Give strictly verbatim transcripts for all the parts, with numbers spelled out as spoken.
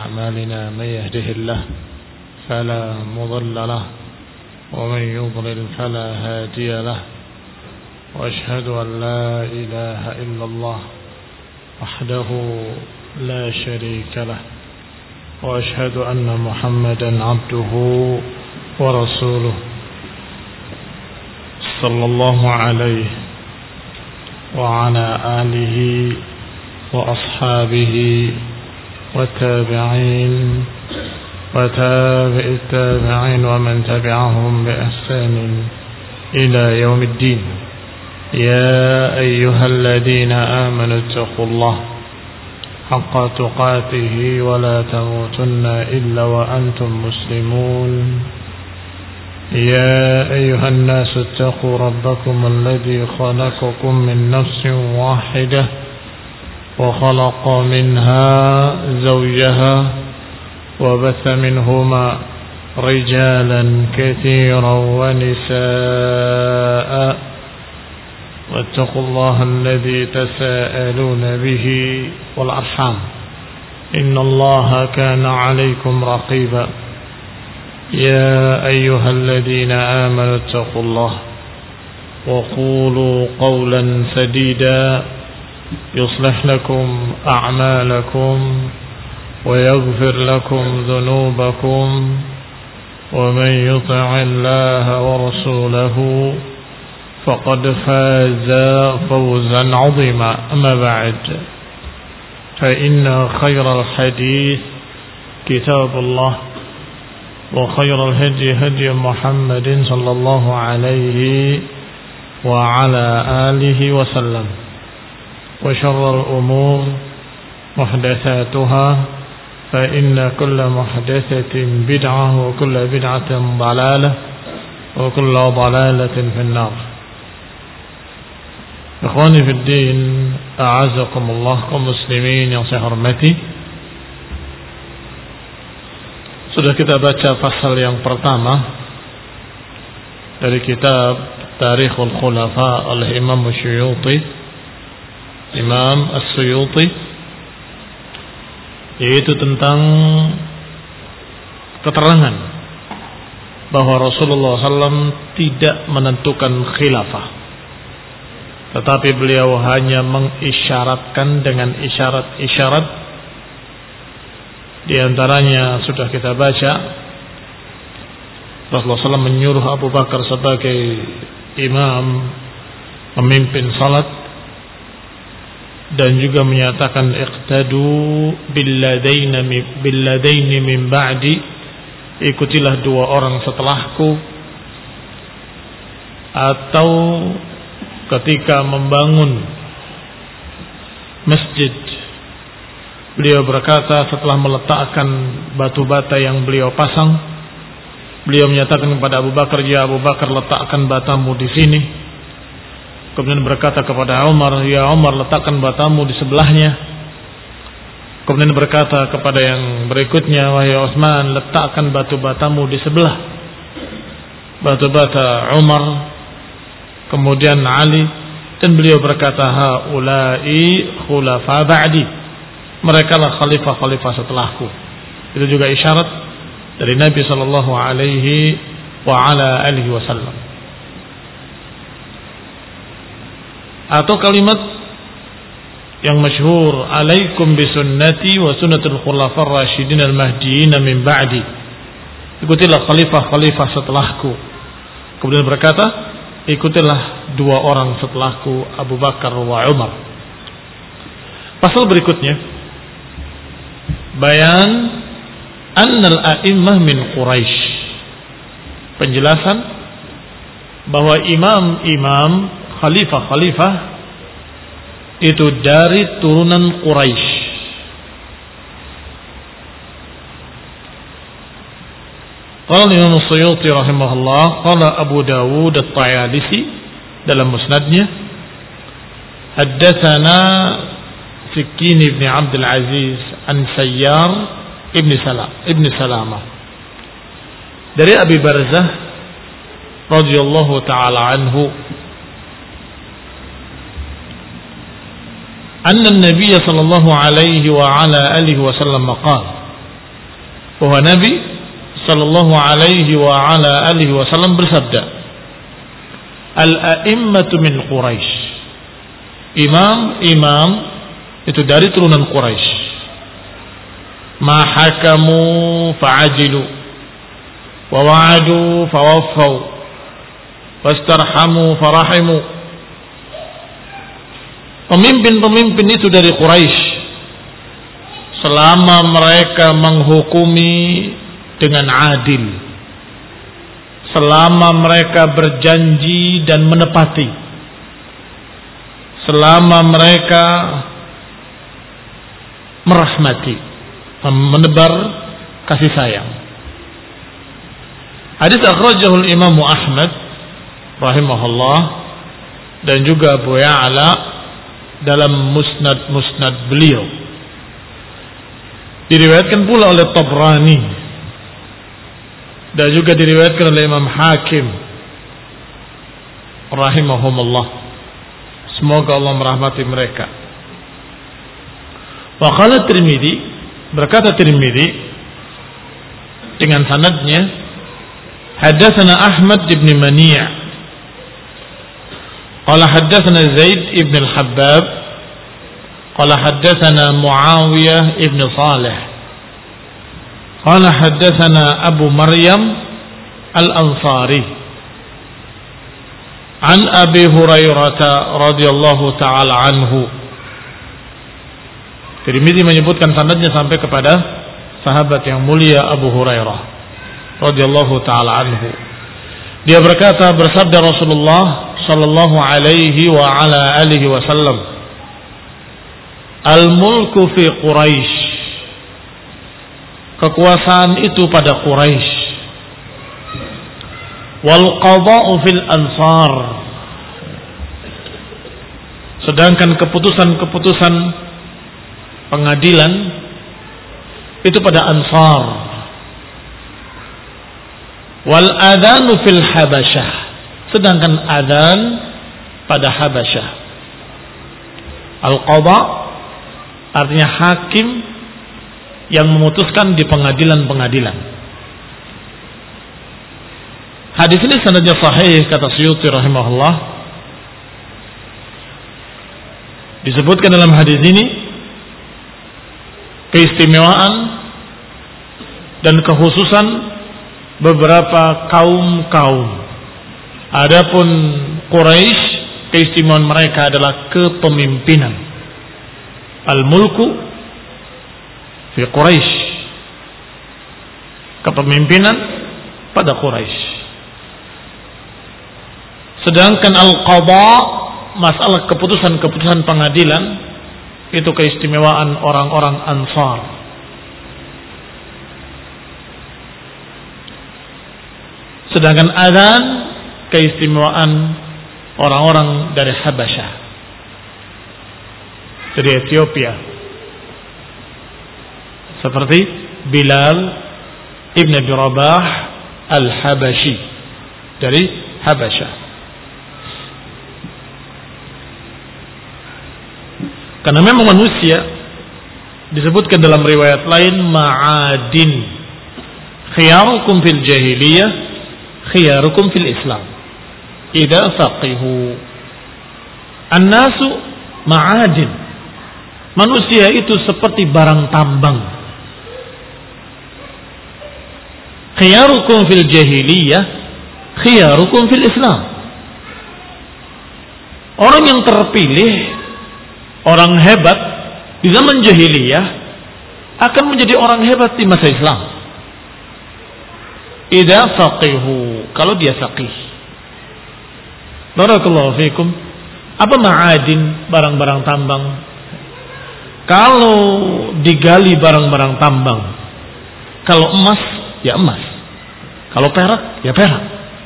أعمالنا من يهده الله فلا مضل له ومن يضلل فلا هادي له وأشهد أن لا إله إلا الله وحده لا شريك له وأشهد أن محمدا عبده ورسوله صلى الله عليه وعلى آله وأصحابه والتابعين وتابع التابعين ومن تبعهم بإحسان إلى يوم الدين. يا أيها الذين آمنوا اتقوا الله حق تقاته ولا تموتن إلا وأنتم مسلمون. يا أيها الناس اتقوا ربكم الذي خلقكم من نفس واحدة وخلق منها زوجها وبث منهما رجالا كثيرا ونساء واتقوا الله الذي تساءلون به والأرحام إن الله كان عليكم رقيبا. يا أيها الذين آمنوا اتقوا الله وقولوا قولا سديدا يصلح لكم أعمالكم ويغفر لكم ذنوبكم ومن يطع الله ورسوله فقد فاز فوزا عظيما. أما بعد فإن خير الحديث كتاب الله وخير الهدي هدي محمد صلى الله عليه وعلى آله وسلم وشر الأمور محدثاتها فإن كل محدثة بدعة وكل بدعة ضلالة وكل ضلالة في النار. Ikhwani fi din, a'azakumullah kaum muslimin yang saya hormati. Sudah kita baca pasal yang pertama dari kitab Tarikhul Khulafa oleh Imam Suyuti, Imam As-Suyuti, yaitu tentang keterangan bahwa Rasulullah sallallahu alaihi wasallam tidak menentukan khilafah, tetapi beliau hanya mengisyaratkan dengan isyarat-isyarat. Di antaranya sudah kita baca, Rasulullah sallallahu alaihi wasallam menyuruh Abu Bakar sebagai imam memimpin salat, dan juga menyatakan iqtadu billadaini billadaini min ba'di, ikutilah dua orang setelahku. Atau ketika membangun masjid, beliau berkata setelah meletakkan batu bata yang beliau pasang, beliau menyatakan kepada Abu Bakar, ya Abu Bakar, letakkan batamu di sini. Kemudian berkata kepada Umar, ya Umar, letakkan batamu di sebelahnya. Kemudian berkata kepada yang berikutnya, wahai Utsman, letakkan batu-batamu di sebelah batu-bata Umar. Kemudian Ali, dan beliau berkata, haula'i khulafa ba'di, mereka lah khalifah-khalifah setelahku. Itu juga isyarat dari Nabi sallallahu alaihi wa ala alihi wasallam. Atau kalimat yang masyhur, alaikum bisunnati wa sunnatul khulafar rasyidin al-mahdiyyin min ba'di, ikutilah khalifah-khalifah setelahku. Kemudian berkata, ikutilah dua orang setelahku, Abu Bakar wa Umar. Pasal berikutnya, bayan annal a'immah min Quraisy, penjelasan bahwa imam-imam, khalifah-khalifah itu dari turunan Quraisy. Qala Imam Suyuti rahimahullah, qala Abu Dawud at-Tayalisi dalam musnadnya, haddatsana Sikin ibn Abdul Aziz an Sayyar ibn Salam ibn Salamah dari Abi Barzah radhiyallahu taala anhu, anna an-nabiy sallallahu alaihi wa ala alihi wasallam qala, bahwa Nabi sallallahu alaihi wa ala alihi wasallam bersabda, al-a'immatu min Quraisy. Imam-imam itu dari turunan Quraisy. Ma hakamu fa'ajilu wa wa'adu fawaffau wastarhamu farahimu. Pemimpin-pemimpin itu dari Quraisy, selama mereka menghukumi dengan adil, selama mereka berjanji dan menepati, selama mereka merahmati, menebar kasih sayang. Hadis akhrajahu Imam Ahmad rahimahullah dan juga Abu Ya'la dalam musnad-musnad beliau. Diriwayatkan pula oleh Tabrani dan juga diriwayatkan oleh Imam Hakim rahimahumullah. Semoga Allah merahmati mereka. Wa qala Tirmidzi, berkata Tirmidzi dengan sanadnya, haddatsana Ahmad ibn Mani' qala haddatsana Zaid ibn al-Habbab qala haddatsana Muawiyah ibn Salih qala haddatsana Abu Maryam al-Ansari an Abi Hurairah radhiyallahu taala anhu. Tirmidzi menyebutkan sanadnya sampai kepada sahabat yang mulia Abu Hurairah radhiyallahu taala anhu. Dia berkata, bersabda Rasulullah sallallahu alaihi wa ala alihi wasallam, al-mulku fi Quraisy, kekuasaan itu pada Quraisy, wal qada'u fil ansar, sedangkan keputusan-keputusan pengadilan itu pada Ansar, wal adanu fil Habasyah, sedangkan adzan pada Habasyah. Al-qadha artinya hakim yang memutuskan di pengadilan-pengadilan. Hadis ini sanadnya sahih kata Suyuti rahimahullah. Disebutkan dalam hadis ini keistimewaan dan kekhususan beberapa kaum-kaum. Adapun Quraisy, keistimewaan mereka adalah kepemimpinan. Al-mulku fi Quraisy, kepemimpinan pada Quraisy. Sedangkan al-qadha, masalah keputusan-keputusan pengadilan, itu keistimewaan orang-orang Ansar. Sedangkan adzan keistimewaan orang-orang dari Habasyah, dari Ethiopia, seperti Bilal ibn Abi Rabah al-Habashi dari Habasyah. Karena memang manusia disebutkan dalam riwayat lain ma'adin, khiyarukum fil jahiliyah khiyarukum fil Islam idza faqihu. An-nasu ma'adin, manusia itu seperti barang tambang. Khiyarukum fil jahiliyah khiyarukum fil Islam. Orang yang terpilih, orang hebat di zaman jahiliyah akan menjadi orang hebat di masa Islam. Idza faqihu, kalau dia faqih. Barakallahu fikum. Apa ma'adin? Barang-barang tambang. Kalau digali barang-barang tambang, kalau emas ya emas, kalau perak ya perak,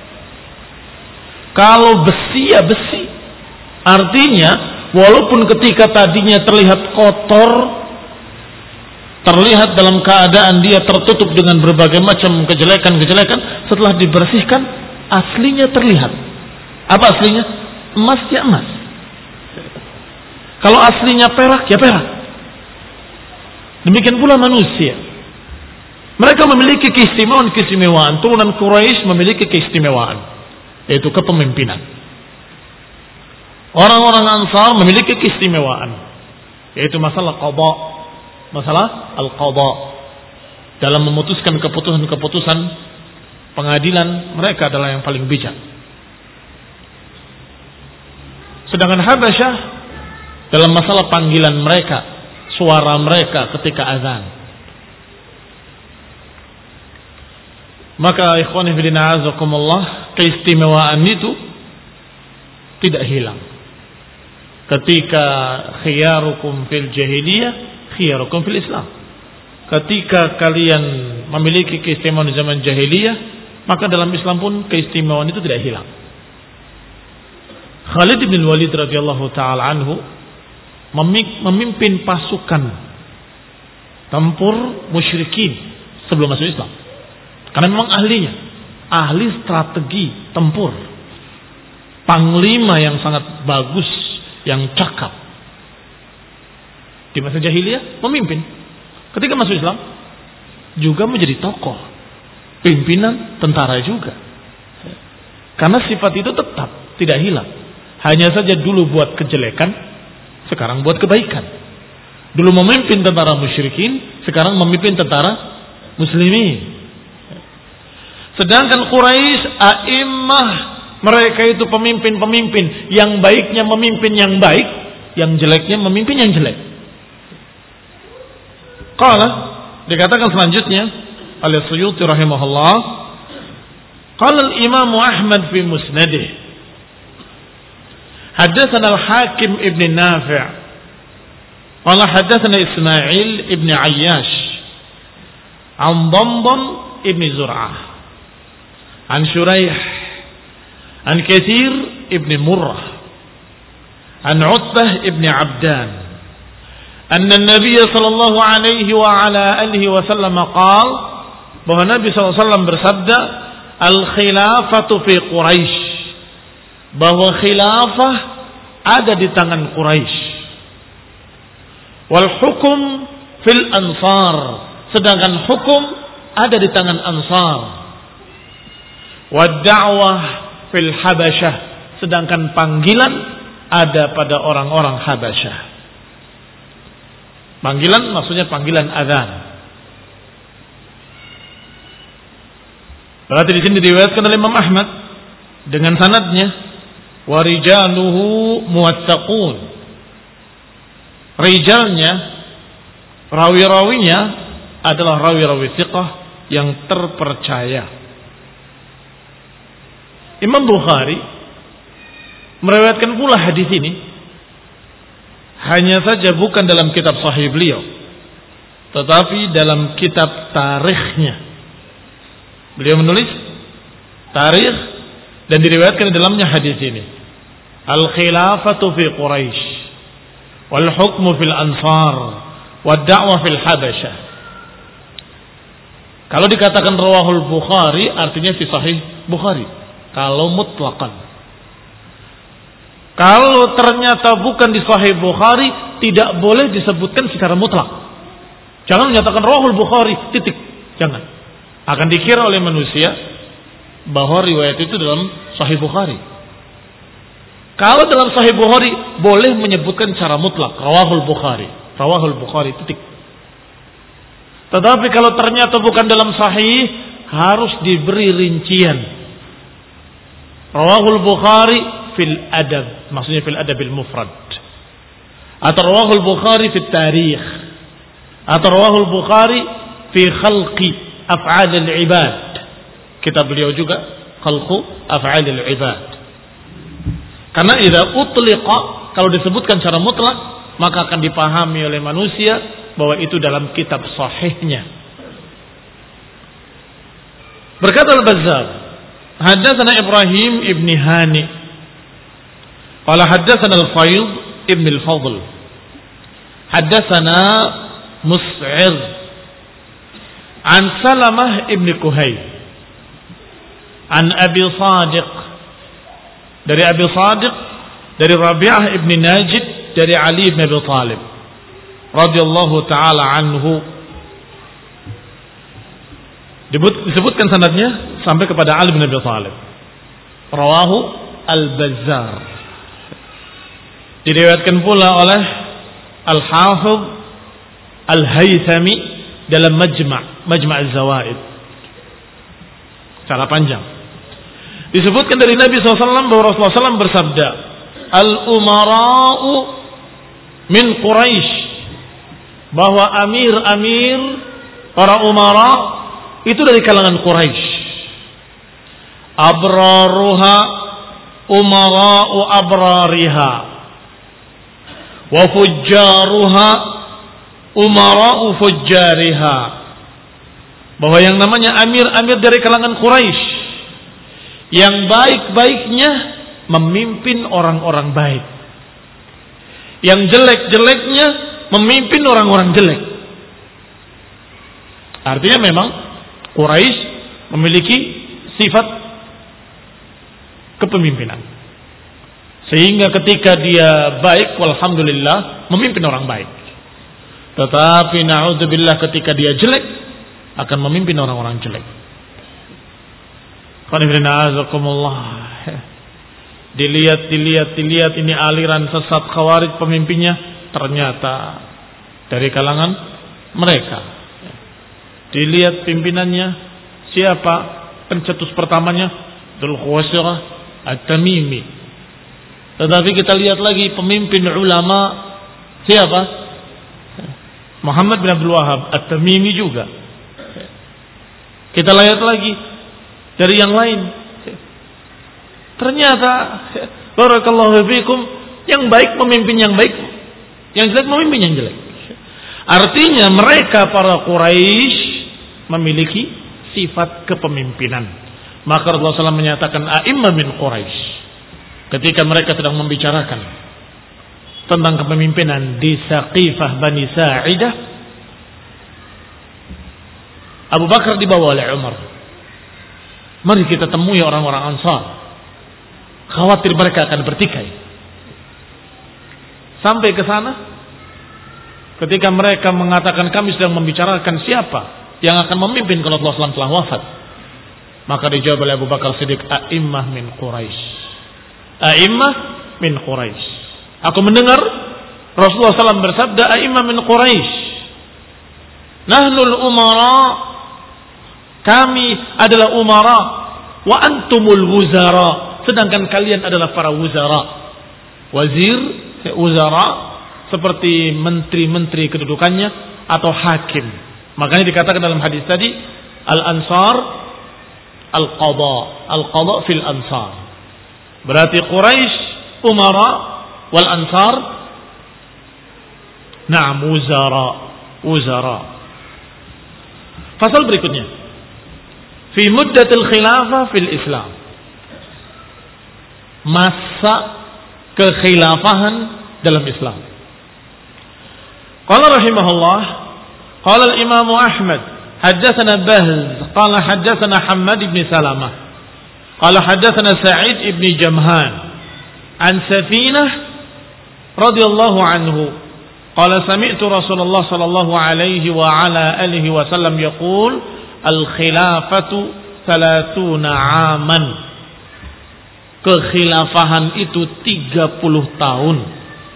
kalau besi ya besi. Artinya walaupun ketika tadinya terlihat kotor, terlihat dalam keadaan dia tertutup dengan berbagai macam kejelekan-kejelekan, setelah dibersihkan aslinya terlihat. Apa aslinya? Emas ya emas. Kalau aslinya perak ya perak. Demikian pula manusia. Mereka memiliki keistimewaan-keistimewaan. Turunan Quraisy memiliki keistimewaan, yaitu kepemimpinan. Orang-orang Ansar memiliki keistimewaan, yaitu masalah qada, masalah al-qada. Dalam memutuskan keputusan-keputusan pengadilan, mereka adalah yang paling bijak. Sedangkan Habasyah dalam masalah panggilan mereka, suara mereka ketika azan. Maka ikhwani fillah azakumullah, keistimewaan itu tidak hilang. Ketika khiyarukum fil jahiliyah, khiyarukum fil Islam. Ketika kalian memiliki keistimewaan di zaman jahiliyah, maka dalam Islam pun keistimewaan itu tidak hilang. Khalid bin Walid radhiyallahu taala anhu memimpin pasukan tempur musyrikin sebelum masuk Islam. Karena memang ahlinya, ahli strategi tempur, panglima yang sangat bagus, yang cakap. Di masa jahiliyah memimpin. Ketika masuk Islam juga menjadi tokoh, pimpinan tentara juga. Karena sifat itu tetap tidak hilang. Hanya saja dulu buat kejelekan, sekarang buat kebaikan. Dulu memimpin tentara musyrikin, sekarang memimpin tentara muslimin. Sedangkan Quraisy, a'immah, mereka itu pemimpin-pemimpin yang baiknya memimpin yang baik, yang jeleknya memimpin yang jelek. Qala, dikatakan selanjutnya oleh Suyuti rahimahullah, qala al-Imam Ahmad fi musnadih, haddatsana al-Hakim ibn Nafi', qala haddatsana Ismail ibn Ayyash an Damdam ibn Zur'ah an Shuraih an Kathir ibn Murrah an Utbah ibn Abdan anna an-nabiy sallallahu alaihi wa ala alihi wasallam qaal, bahwa Nabi sallallahu alaihi wasallam bersabda, al-khilafatu fi Quraisy, bahwa khilafah ada di tangan Quraisy, wal hukum fil ansar, sedangkan hukum ada di tangan Ansar, wad da'wah fil Habasyah, sedangkan panggilan ada pada orang-orang Habasyah. Panggilan maksudnya panggilan azan. Berarti di sini diriwayatkan oleh Imam Ahmad dengan sanadnya, wa rijaluhu muwattaqun. Rijalnya, rawi-rawinya adalah rawi-rawi thiqah yang terpercaya. Imam Bukhari meriwayatkan pula hadis ini, hanya saja bukan dalam kitab sahih beliau, tetapi dalam kitab tarikhnya. Beliau menulis tarikh dan diriwayatkan di dalamnya hadis ini, al-khilafatu fi Quraisy wal hukmu fil ansar wad da'wah fil Habasyah. Kalau dikatakan rawahul Bukhari artinya fi sahih Bukhari, kalau mutlaqan. Kalau ternyata bukan di Sahih Bukhari, tidak boleh disebutkan secara mutlak. Jangan menyatakan rawahul Bukhari, titik. Jangan. Akan dikira oleh manusia bahwa riwayat itu dalam Sahih Bukhari. Kalau dalam Sahih Bukhari, boleh menyebutkan secara mutlak rawahul Bukhari, rawahul Bukhari, titik. Tetapi kalau ternyata bukan dalam Sahih, harus diberi rincian. Rawahul Bukhari fil adab, maksudnya fil adabil mufrad, atau rawahul Bukhari fil tarikh, atau rawahul Bukhari fi khalqi af'alil ibad. Kitab beliau juga khalqu af'alil ibad. Karena idza utliqa, kalau disebutkan secara mutlak, maka akan dipahami oleh manusia bahwa itu dalam kitab sahihnya. Berkata Al-Bazzar, haddatsana Ibrahim ibn Hani qala haddatsana Al-Fayd ibn Al-Fadl haddatsana Mus'ir an Salamah ibn Kuhayl an Abi Sadiq, dari Abi Sadiq, dari Rabi'ah ibn Najid, dari Ali ibn Abi Talib radhiyallahu ta'ala anhu, Disebutkan sanadnya sampai kepada Ali bin Abi Thalib. Rawahu Al-Bazzar. Diriwayatkan pula oleh Al-Hafidh Al-Haythami dalam Majma' Majma' Az-Zawaid. Secara panjang. Disebutkan dari Nabi shallallahu alaihi wasallam bahwa Rasulullah shallallahu alaihi wasallam bersabda, Al-umara'u min Quraisy, bahwa amir-amir, para umara itu dari kalangan Quraisy. Abraruha umara'u abrariha, wa fujjaruha umara'u fujjariha. Bahwa yang namanya amir-amir dari kalangan Quraisy, yang baik-baiknya memimpin orang-orang baik, yang jelek-jeleknya memimpin orang-orang jelek. Artinya memang Quraisy memiliki sifat kepemimpinan, sehingga ketika dia baik, walhamdulillah, memimpin orang baik. Tetapi na'udzubillah, ketika dia jelek, akan memimpin orang-orang jelek. Dilihat, dilihat, dilihat ini aliran sesat Khawarij pemimpinnya, ternyata dari kalangan mereka. Dilihat pimpinannya siapa, pencetus pertamanya Dzul Khuwaisirah At-Tamimi. Tetapi kita lihat lagi pemimpin ulama siapa? Muhammad bin Abdul Wahhab At-Tamimi juga. Kita lihat lagi dari yang lain. Ternyata barakallahu fikum, yang baik memimpin yang baik, yang jelek memimpin yang jelek. Artinya mereka para Quraisy memiliki sifat kepemimpinan. Maka Rasulullah shallallahu alaihi wasallam menyatakan a'immah min Quraisy ketika mereka sedang membicarakan tentang kepemimpinan di Saqifah Bani Sa'idah. Abu Bakar dibawa oleh Umar. Mari kita temui orang-orang Ansar. Khawatir mereka akan bertikai. Sampai ke sana, ketika mereka mengatakan kami sedang membicarakan siapa yang akan memimpin kalau Rasulullah shallallahu alaihi wasallam telah wafat, maka dijawab oleh Abu Bakar Siddiq, a'immah min Quraisy. A'immah min Quraisy. Aku mendengar Rasulullah shallallahu alaihi wasallam bersabda, a'immah min Quraisy. Nahnul umara, kami adalah umara, wa antumul wuzara, sedangkan kalian adalah para wuzara. Wazir, wuzara seperti menteri-menteri kedudukannya atau hakim. Makanya dikatakan dalam hadis tadi, al-ansar al-qadha, al-qadha fil ansar. Berarti Quraisy umara wal ansar na'am wuzara, wuzara. Fasal berikutnya, fi muddatil khilafah fil Islam, masa kekhilafahan dalam Islam. Qala rahimahullah, qala al-Imam Ahmad haddatsana Bahz qala haddatsana Hammad ibn Salamah qala haddatsana Sa'id ibn Jamhan an Safinah radhiyallahu anhu qala sami'tu Rasulullah sallallahu alaihi wa ala alihi wasallam yaqul al-khilafatu salatuna aman. Kekhilafahan itu tiga puluh tahun.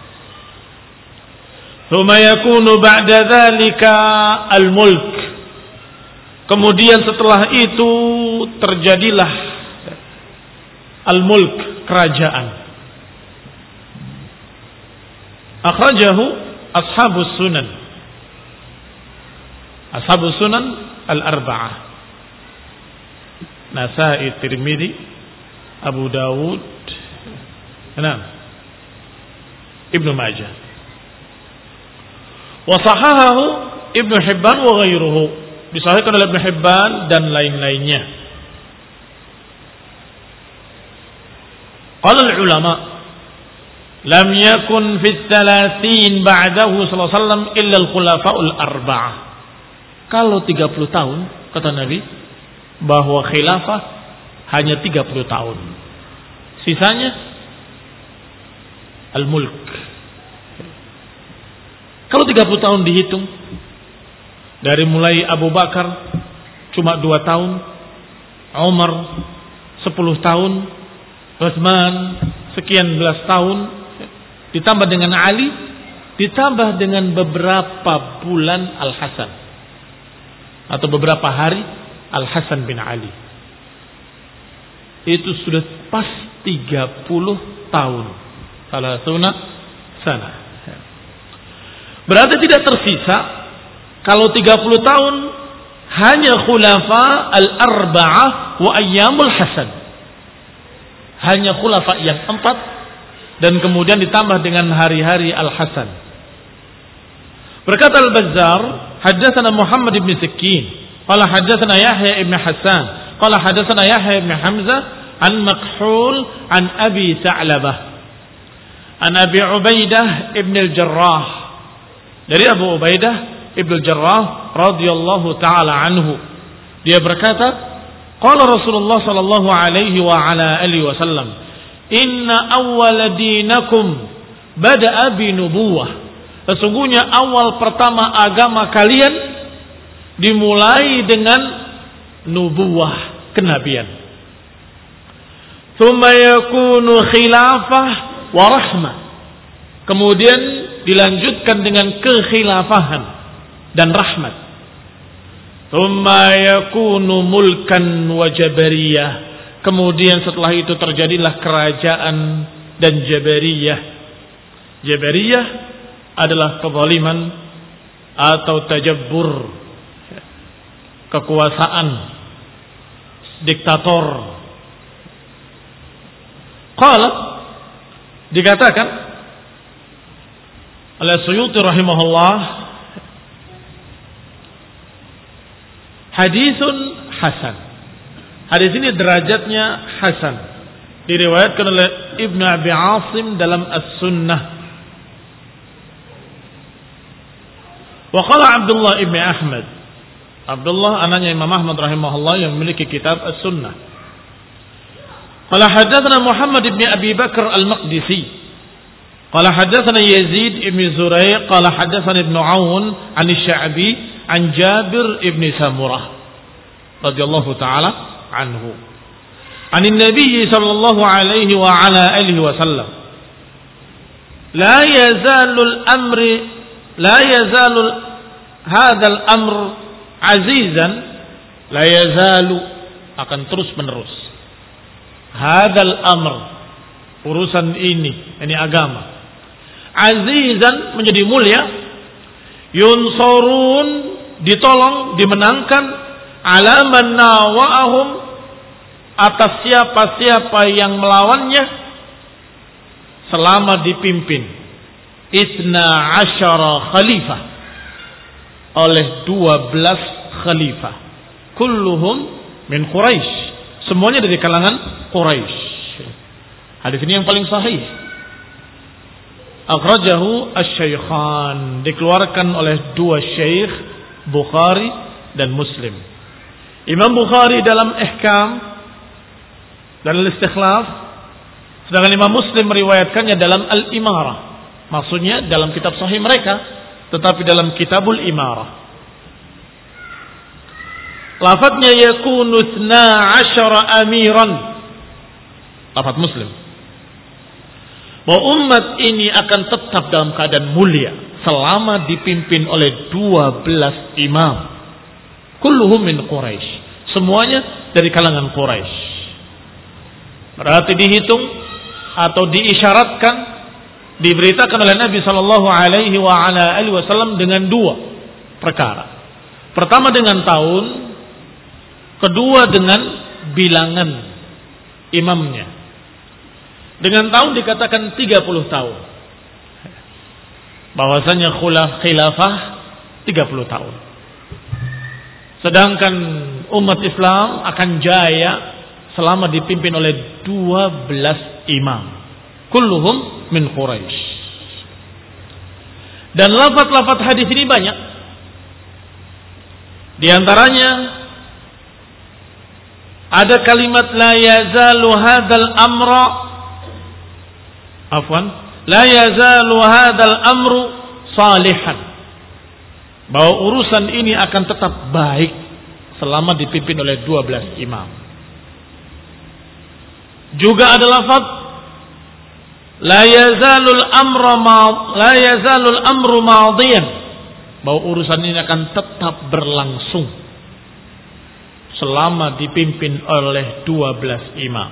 Tsumma yakunu ba'da dzalika al-mulk. Kemudian setelah itu terjadilah al-mulk, kerajaan. Akhrajahu ashabus sunan. Ashabus sunan al-arba'ah. Nasa'i, Tirmidzi, Abu Dawud, enam, Ibnu Majah. Wa sahahahu Ibnu Hibban wa ghairuhu. Disahihkan oleh Ibnu Hibban dan lain-lainnya. Qala al-ulama, lam yakun fi thalathin ba'dahu sallallahu alaihi wasallam illa al-khulafa'ul arba'ah. Kalau tiga puluh tahun, kata Nabi, bahwa khilafah hanya tiga puluh tahun. Sisanya al-mulk. Kalau tiga puluh tahun dihitung dari mulai Abu Bakar cuma dua tahun, Umar sepuluh tahun, Utsman sekian belas tahun, ditambah dengan Ali, ditambah dengan beberapa bulan Al-Hasan atau beberapa hari Al-Hasan bin Ali. Itu sudah pas tiga puluh tahun. Salah sunnah sana. Berarti tidak tersisa kalau tiga puluh tahun hanya khulafa al-arba'ah wa ayyamul Hasan. Hanya khulafa yang empat dan kemudian ditambah dengan hari-hari Al-Hasan. Berkata Al-Bazzar, haddatsana Muhammad ibn Sikin, qala haddatsana Yahya ibn Hasan, qala haddatsana Yahya ibn Hamzah an Makhul an Abi Sa'labah an Abi Ubaidah ibn al-Jarrah, dari Abu Ubaidah ibn al-Jarrah radhiyallahu taala anhu, dia berkata, qala Rasulullah sallallahu alaihi wa ala alihi wasallam, inna awwala dinakum bada'a bi nubuwah. Sesungguhnya awal pertama agama kalian dimulai dengan nubuwah, kenabian. Tsumma yakunu khilafah wa rahmah. Kemudian dilanjutkan dengan kekhilafahan dan rahmat. Tsumma yakunu mulkan wa jabariyah. Kemudian setelah itu terjadilah kerajaan dan jabariyah. Jabariyah adalah kezaliman atau tajabbur, kekuasaan, diktator. Qala, dikatakan oleh Suyuti rahimahullah, hadisun hasan. Hadis ini derajatnya hasan. Diriwayatkan oleh Ibnu Abi Asim dalam As-Sunnah. Wa qala Abdullah ibn Ahmad. Abdullah anaknya Imam Ahmad rahimahullah yang memiliki kitab As-Sunnah. Qala hadatsana Muhammad ibn Abi Bakar Al-Maqdisi. Qala hadatsana Yazid ibn Zurai' qala hadatsana Ibn Aun an Sya'bi an Jabir ibn Samurah radhiyallahu taala anhu. An Nabi sallallahu alaihi wa ala alihi wasallam. La yazalu al-amri La yazalu hadzal amr azizan, la yazalu akan terus menerus. Hadzal amr, urusan ini, ini agama. Azizan menjadi mulia, yunsarun ditolong, dimenangkan, ala man nawa'ahum atas siapa-siapa yang melawannya selama dipimpin Isna asyara khalifah, oleh dua belas khalifah, kulluhum min Quraisy, semuanya dari kalangan Quraisy. Hadis ini yang paling sahih. Akhrajahu asy-syaikhan, dikeluarkan oleh dua syekh, Bukhari dan Muslim. Imam Bukhari dalam Ihkam dan Al-Istikhlaf, sedangkan Imam Muslim meriwayatkannya dalam Al-Imarah. Maksudnya dalam kitab sahih mereka, tetapi dalam kitabul imarah. Lafadznya yakunu tsna asyara amiran. Lafadz Muslim. Bahwa umat ini akan tetap dalam keadaan mulia selama dipimpin oleh dua belas imam. Kulluhum min Quraisy. Semuanya dari kalangan Quraisy. Berarti dihitung atau diisyaratkan, diberitakan oleh Nabi sallallahu alaihi wa ala alihi wasallam dengan dua perkara. Pertama dengan tahun, kedua dengan bilangan imamnya. Dengan tahun dikatakan tiga puluh tahun. Bahwasanya khulaf khilafah tiga puluh tahun. Sedangkan umat Islam akan jaya selama dipimpin oleh dua belas imam. Kulluhum min Quraisy. Dan lafaz-lafaz hadis ini banyak. Di antaranya ada kalimat la yazalu hadzal amra afwan la yazalu hadzal amru salihan, bahwa urusan ini akan tetap baik selama dipimpin oleh dua belas imam. Juga ada lafaz la yazalul amru ma la yazalul amru madiyan, bahwa urusan ini akan tetap berlangsung selama dipimpin oleh dua belas imam.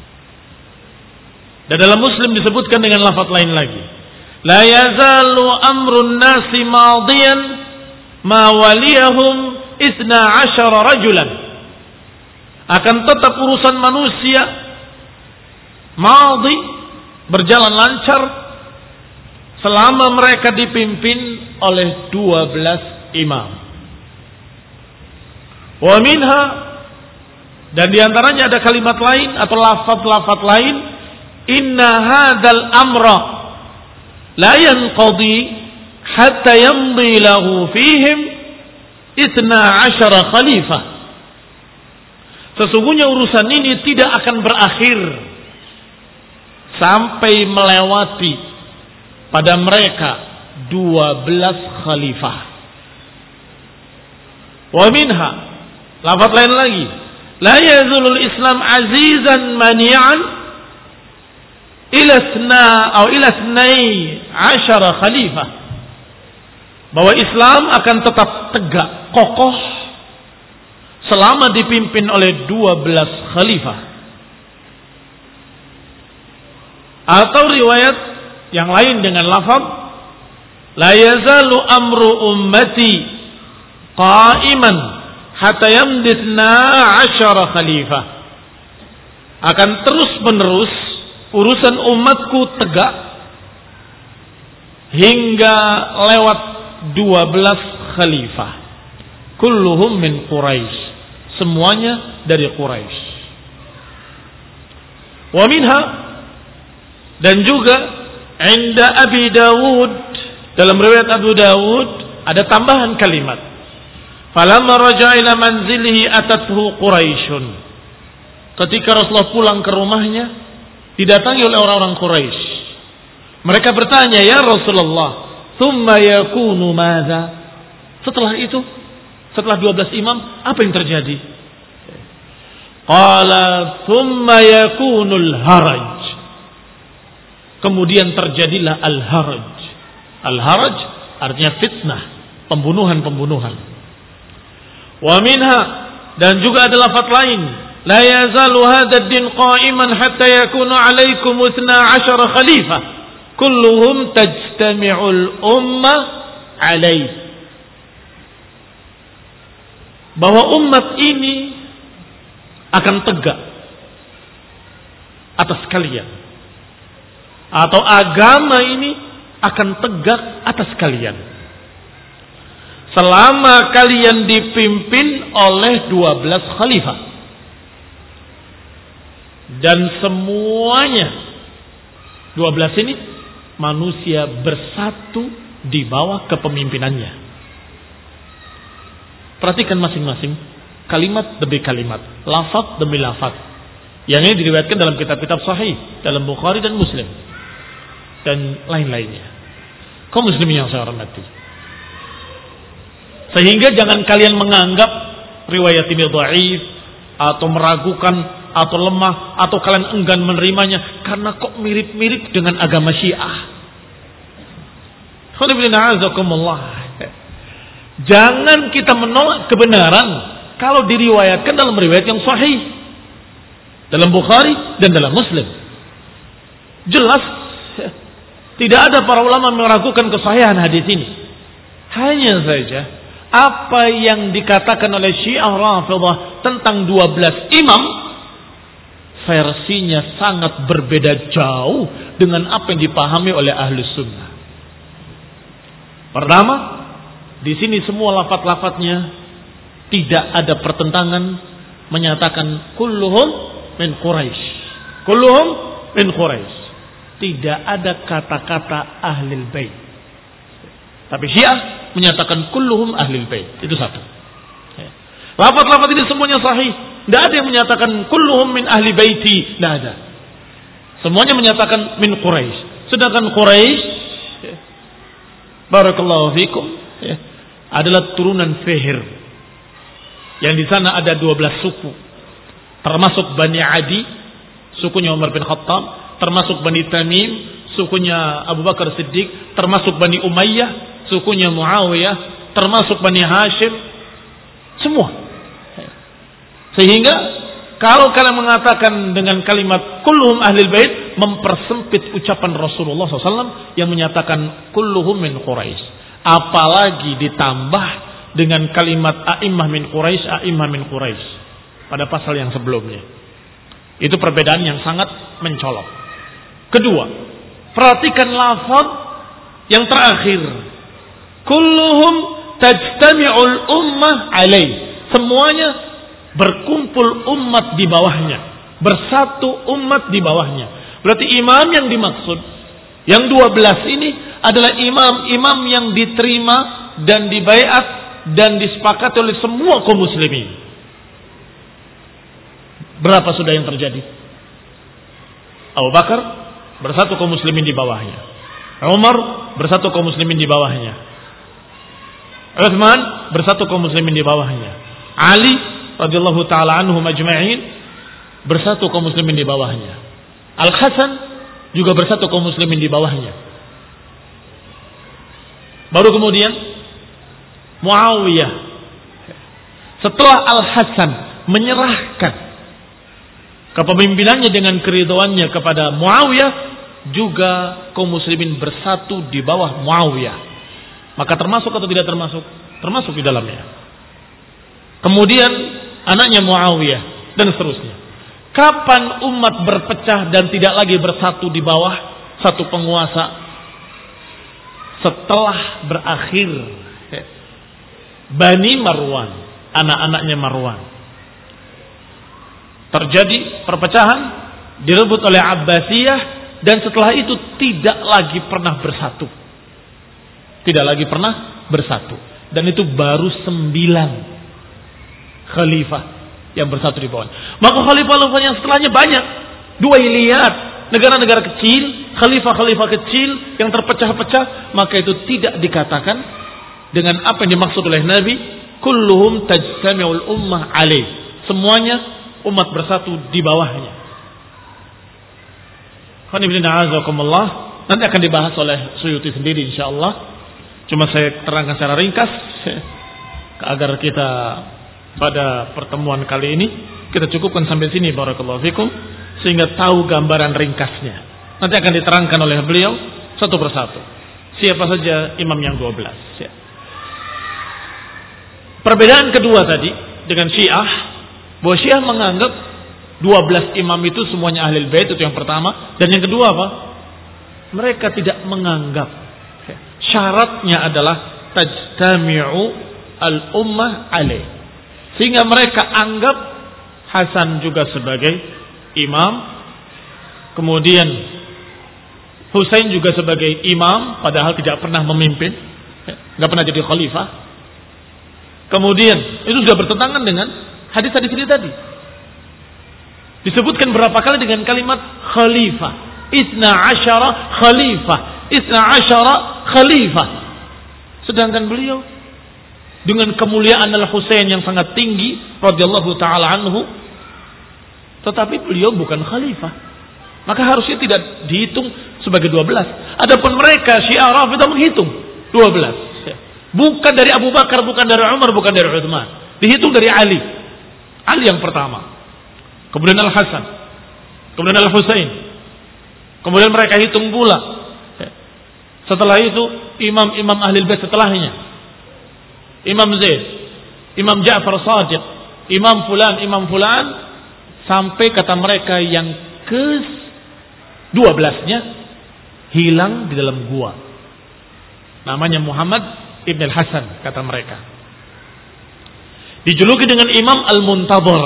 Dan dalam Muslim disebutkan dengan lafaz lain lagi, la yazalu amrun nasi madiyan ma waliyahum isna asyara rajulan, akan tetap urusan manusia madhi, berjalan lancar selama mereka dipimpin oleh dua belas imam. Wa minha, dan diantaranya ada kalimat lain atau lafaz-lafaz lain, inna hadzal amra la yanqadi hatta yamdi lahu fihim isna asyara khalifah. Sesungguhnya urusan ini tidak akan berakhir sampai melewati pada mereka dua belas khalifah. Wa minha, lafaz lain lagi, la yazulul Islam azizan mani'an ila sna atau ila snai asyara khalifah, bahwa Islam akan tetap tegak kokoh selama dipimpin oleh dua belas khalifah. Atau riwayat yang lain dengan lafaz la yazalu amru ummati qa'iman hatta yamdithna asyara khalifah, akan terus menerus urusan umatku tegak hingga lewat dua belas khalifah, kulluhum min Quraisy, semuanya dari Quraisy. Wa minha, dan juga inda Abi Dawud, dalam riwayat Abu Dawud ada tambahan kalimat, falamma raja'a ila manzilihi atathu Quraisyun, ketika Rasulullah pulang ke rumahnya didatangi oleh orang-orang Quraisy. Mereka bertanya, ya Rasulullah, thumma yakunu madza, setelah itu, setelah dua belas imam apa yang terjadi? Qala thumma yakunul haraj, kemudian terjadilah al-haraj. Al-haraj artinya fitnah, pembunuhan-pembunuhan. Wa minha, dan juga ada lafaz lain, la yazalu hadha ad-din qa'iman hatta yakunu 'alaikum ithna asyara khalifah kulluhum tajtami'ul ummah 'alaih, bahwa umat ini akan tegak atas kalian, atau agama ini akan tegak atas kalian selama kalian dipimpin oleh dua belas khalifah, dan semuanya dua belas ini manusia bersatu di bawah kepemimpinannya. Perhatikan masing-masing kalimat demi kalimat, lafaz demi lafaz, yang ini diriwayatkan dalam kitab-kitab sahih, dalam Bukhari dan Muslim dan lain-lainnya. Kaum muslimin yang saya hormati, sehingga jangan kalian menganggap riwayat ini dhaif atau meragukan atau lemah atau kalian enggan menerimanya karena kok mirip-mirip dengan agama Syiah. Jangan kita menolak kebenaran kalau diriwayatkan dalam riwayat yang sahih, dalam Bukhari dan dalam Muslim. Jelas tidak ada para ulama meragukan kesahihan hadis ini. Hanya saja apa yang dikatakan oleh Syiah Rafidhah tentang dua belas imam, versinya sangat berbeda jauh dengan apa yang dipahami oleh Ahlus Sunnah. Pertama, di sini semua lafaz-lafaznya tidak ada pertentangan, menyatakan kulluhum min Quraisy, kulluhum min Quraisy. Tidak ada kata-kata ahlul bait. Tapi Syiah menyatakan kulluhum ahlul bait. Itu satu. Lafaz-lafaz ini semuanya sahih. Tidak ada yang menyatakan kulluhum min ahli baiti. Tidak ada. Semuanya menyatakan min Quraisy. Sedangkan Quraisy, barakallahu fikum, adalah turunan Fihr yang di sana ada dua belas suku, termasuk Bani Adi, sukunya Umar bin Khattab, termasuk Bani Tamim, sukunya Abu Bakar Siddiq, termasuk Bani Umayyah, sukunya Muawiyah, termasuk Bani Hashim, semua. Sehingga kalau kalian mengatakan dengan kalimat kulluhum ahlil bait, mempersempit ucapan Rasulullah shallallahu alaihi wasallam yang menyatakan kulluhum min Quraisy. Apalagi ditambah dengan kalimat a'immah min Quraisy, a'immah min Quraisy pada pasal yang sebelumnya. Itu perbedaan yang sangat mencolok. Kedua, perhatikan lafaz yang terakhir. Kulluhum tajtami'ul ummah alaih. Semuanya berkumpul umat di bawahnya, bersatu umat di bawahnya. Berarti imam yang dimaksud yang dua belas ini adalah imam-imam yang diterima dan dibaiat dan disepakati oleh semua kaum muslimin. Berapa sudah yang terjadi? Abu Bakar bersatu kaum muslimin di bawahnya, Umar bersatu kaum muslimin di bawahnya, Utsman bersatu kaum muslimin di bawahnya, Ali radhiyallahu taala anhum ajma'in bersatu kaum muslimin di bawahnya, Al-Hasan juga bersatu kaum muslimin di bawahnya. Baru kemudian Muawiyah setelah Al-Hasan menyerahkan kepemimpinannya dengan keridhoannya kepada Muawiyah, juga kaum muslimin bersatu di bawah Muawiyah. Maka termasuk atau tidak termasuk? Termasuk di dalamnya. Kemudian anaknya Muawiyah dan seterusnya. Kapan umat berpecah dan tidak lagi bersatu di bawah satu penguasa? Setelah berakhir Bani Marwan, anak-anaknya Marwan. Terjadi perpecahan, direbut oleh Abbasiyah, dan setelah itu tidak lagi pernah bersatu. Tidak lagi pernah bersatu. Dan itu baru sembilan khalifah yang bersatu di bawah. Maka khalifah-khalifah yang setelahnya banyak. Dua iliyat, negara-negara kecil, khalifah-khalifah kecil yang terpecah-pecah. Maka itu tidak dikatakan dengan apa yang dimaksud oleh Nabi, kulluhum tajtami'ul ummah alaih. Semuanya umat bersatu di bawahnya. Nanti akan dibahas oleh Suyuti sendiri insyaallah. Cuma saya terangkan secara ringkas agar kita pada pertemuan kali ini kita cukupkan sampai sini, barakallahu fikum, sehingga tahu gambaran ringkasnya. Nanti akan diterangkan oleh beliau satu persatu siapa saja imam yang dua belas. Ya. Perbedaan kedua tadi dengan Syiah, bahwa Syiah menganggap dua belas imam itu semuanya ahlul bait, itu yang pertama. Dan yang kedua apa? Mereka tidak menganggap. Syaratnya adalah tajtami'u al-ummah alaih. Sehingga mereka anggap Hasan juga sebagai imam, kemudian Husain juga sebagai imam, padahal tidak pernah memimpin, nggak pernah jadi khalifah. Kemudian itu sudah bertentangan dengan hadis-hadis ini tadi. Disebutkan berapa kali dengan kalimat khalifah, isna asyara khalifah, isna asyara khalifah. Sedangkan beliau dengan kemuliaan Al-Husain yang sangat tinggi radhiyallahu taala anhu, tetapi beliau bukan khalifah. Maka harusnya tidak dihitung sebagai dua belas. Adapun mereka Syiah Rafidah menghitung dua belas. Bukan dari Abu Bakar, bukan dari Umar, bukan dari Utsman. Dihitung dari Ali. Ali yang pertama. Kemudian Al-Hasan. Kemudian Al-Husain. Kemudian mereka hitung pula. Setelah itu imam-imam Ahlul Bait setelahnya. Imam Zaid, Imam Ja'far Shadiq, Imam Fulan, Imam Fulan, sampai kata mereka yang ke dua belasnya hilang di dalam gua. Namanya Muhammad Ibn al-Hasan, kata mereka. Dijuluki dengan Imam Al-Muntadhar,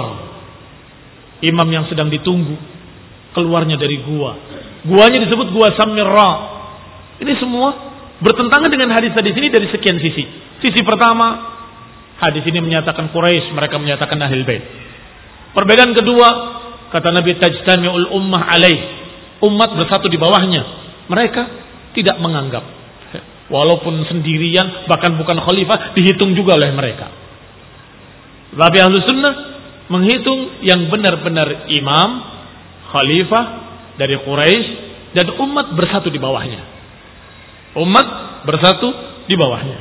imam yang sedang ditunggu keluarnya dari gua. Guanya disebut Gua Samirra. Ini semua bertentangan dengan hadis-hadis ini dari sekian sisi. Sisi pertama, hadis ini menyatakan Quraisy, mereka menyatakan Ahlul Bait. Perbedaan kedua, kata Nabi tajtami'ul ummah alaih, umat bersatu di bawahnya. Mereka tidak menganggap, walaupun sendirian, bahkan bukan khalifah, dihitung juga oleh mereka. Tapi ahlu sunnah menghitung yang benar-benar imam, khalifah dari Quraisy dan umat bersatu di bawahnya. Umat bersatu di bawahnya.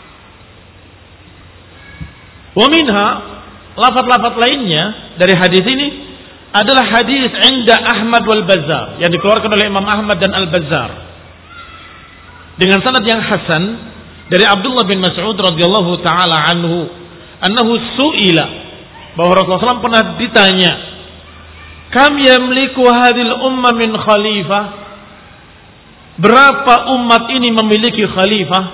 Wa minha, lafaz-lafaz lainnya dari hadis ini adalah hadis inda Ahmad wal Bazzar yang dikeluarkan oleh Imam Ahmad dan Al-Bazzar dengan sanad yang hasan dari Abdullah bin Mas'ud radhiyallahu taala anhu annahu su'ila, bahwa Rasulullah shallallahu alaihi wasallam pernah ditanya, kam yamliku hadhil umma min khalifah, berapa umat ini memiliki khalifah?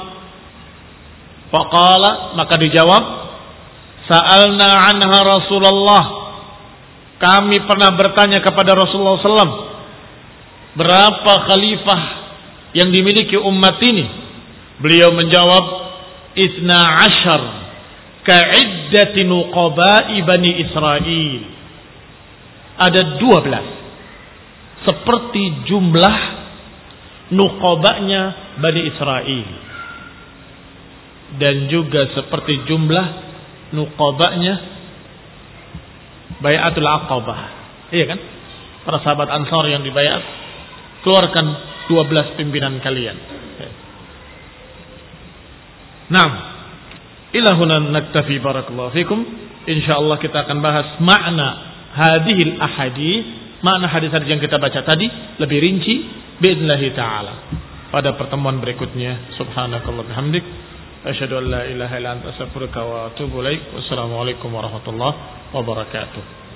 Faqala, maka dijawab, sa'alna anha Rasulullah, kami pernah bertanya kepada Rasulullah shallallahu alaihi wasallam, berapa khalifah yang dimiliki umat ini? Beliau menjawab, isna ashar ka'iddati nuqaba'i bani Israel. Ada dua belas, seperti jumlah nuqabanya bani Israel, dan juga seperti jumlah nuqabanya Bai'atul Aqabah. Iya kan? Para sahabat Ansar yang dibayat, keluarkan dua belas pimpinan kalian. Naam. Ila huna naktafi, barakallahu fikum. Insyaallah kita akan bahas makna hadhil ahadits, makna hadis-hadis yang kita baca tadi lebih rinci باذنillah taala pada pertemuan berikutnya. Subhanakallah bihamdik, asyhadu an la ilaha illa anta astaghfiruka wa atubu ilaik. Wassalamualaikum warahmatullahi wabarakatuh.